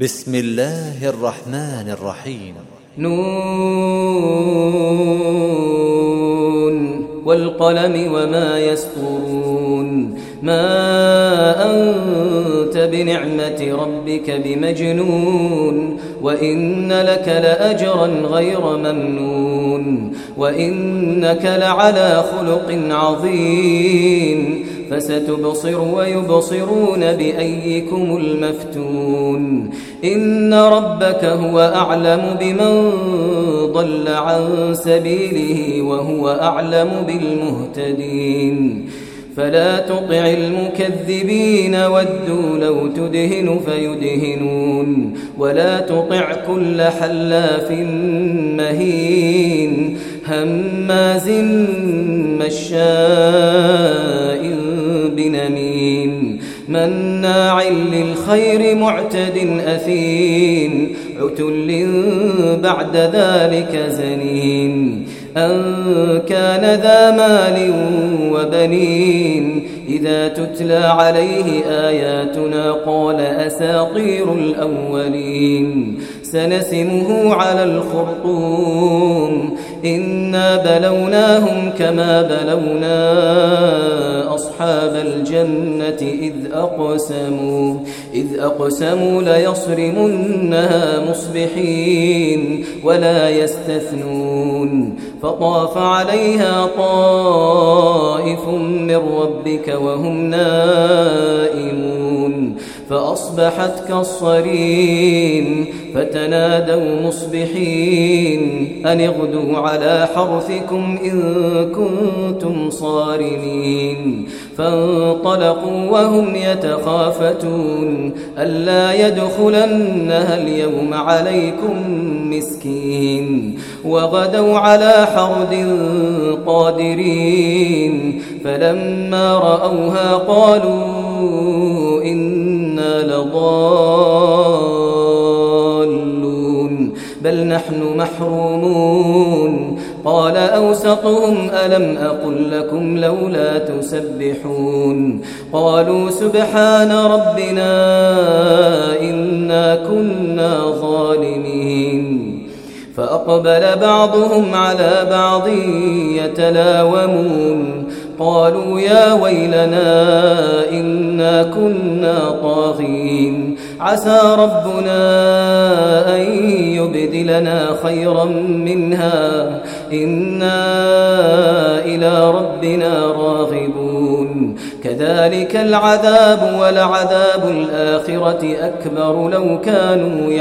بسم الله الرحمن الرحيم. نون والقلم وما يسطرون. ما أنت بنعمة ربك بمجنون، وإن لك لأجرا غير ممنون، وإنك لعلى خلق عظيم. فستبصر ويبصرون بأيكم المفتون. إن ربك هو أعلم بمن ضل عن سبيله وهو أعلم بالمهتدين. فلا تطع المكذبين ودوا لو تدهن فيدهنون، ولا تطع كل حلاف مهين هماز مشاء بنميم مناع للخير معتد أثيم عتل بعد ذلك زنيم. أن كان ذا مال وبنين إذا تتلى عليه آياتنا قال أساطير الأولين. سنسمه على الخرطوم. إنا بلوناهم كما بلونا أصحاب الجنة إذ أقسموا ليصرمنها مصبحين ولا يستثنون. فطاف عليها طائف من ربك وهم نائمون فأصبحت كالصريم. فتنادوا مصبحين أن اغدوا على حرثكم إن كنتم صارمين. فانطلقوا وهم يتخافتون ألا يدخلنها اليوم عليكم مسكين. وغدوا على حرد قادرين فلما رأوها قالوا إنا لضالون بل نحن محرومون. قال أوسطهم ألم أقل لكم لولا تسبحون. قالوا سبحان ربنا إنا كنا ظالمين. فأقبل بعضهم على بعض يتلاومون قالوا يا ويلنا إنا كنا طاغين عسى ربنا أن يبدلنا خيرا منها إنا إلى ربنا راغبون. كذلك العذاب ولعذاب الآخرة أكبر لو كانوا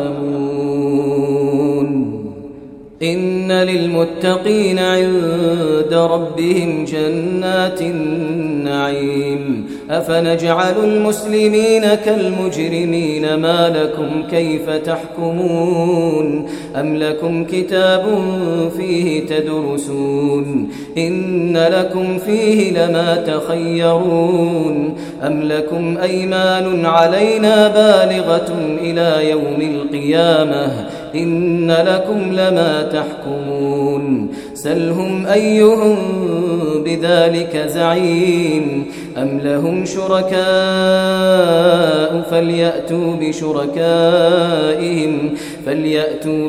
يعلمون. إن للمتقين عند ربهم جنات النعيم. أفنجعل المسلمين كالمجرمين ما لكم كيف تحكمون. أم لكم كتاب فيه تدرسون إن لكم فيه لما تخيرون. أم لكم أيمان علينا بالغة إلى يوم القيامة إن لكم لما تحكمون. سلهم أيهم بذلك زعيم. أم لهم شركاء فليأتوا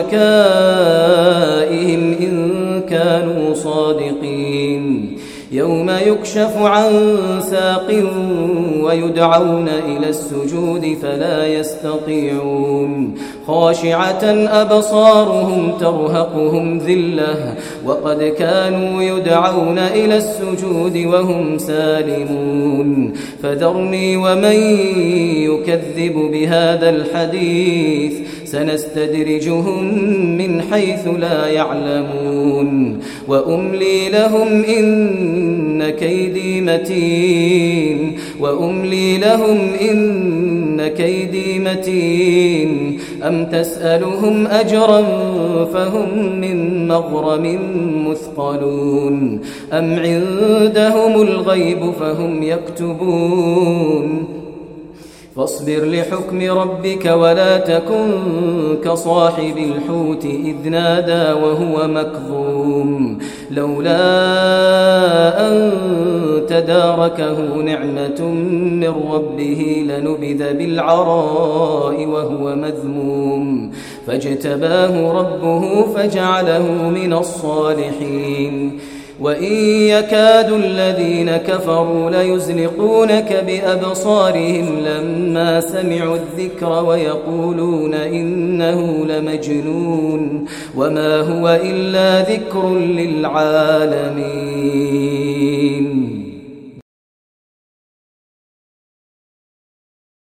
بشركائهم إن كانوا صادقين. يوم يكشف عن ساق ويدعون إلى السجود فلا يستطيعون. خاشعة أبصارهم ترهقهم ذلة وقد كانوا يدعون إلى السجود وهم سالمون. فذرني ومن يكذب بهذا الحديث سنستدرجهم من حيث لا يعلمون. وأملي لهم إن كيدي متين. أم تسألهم أجرا فهم من مغرم مثقلون. أم عندهم الغيب فهم يكتبون. فاصبر لحكم ربك ولا تكن كصاحب الحوت إذ نادى وهو مكظوم لولا أن تداركه نعمة من ربه لنبذ بالعراء وهو مذموم فاجتباه ربه فجعله من الصالحين وإن يكاد الذين كفروا ليزلقونك بأبصارهم لما سمعوا الذكر ويقولون إنه لمجنون وما هو إلا ذكر للعالمين.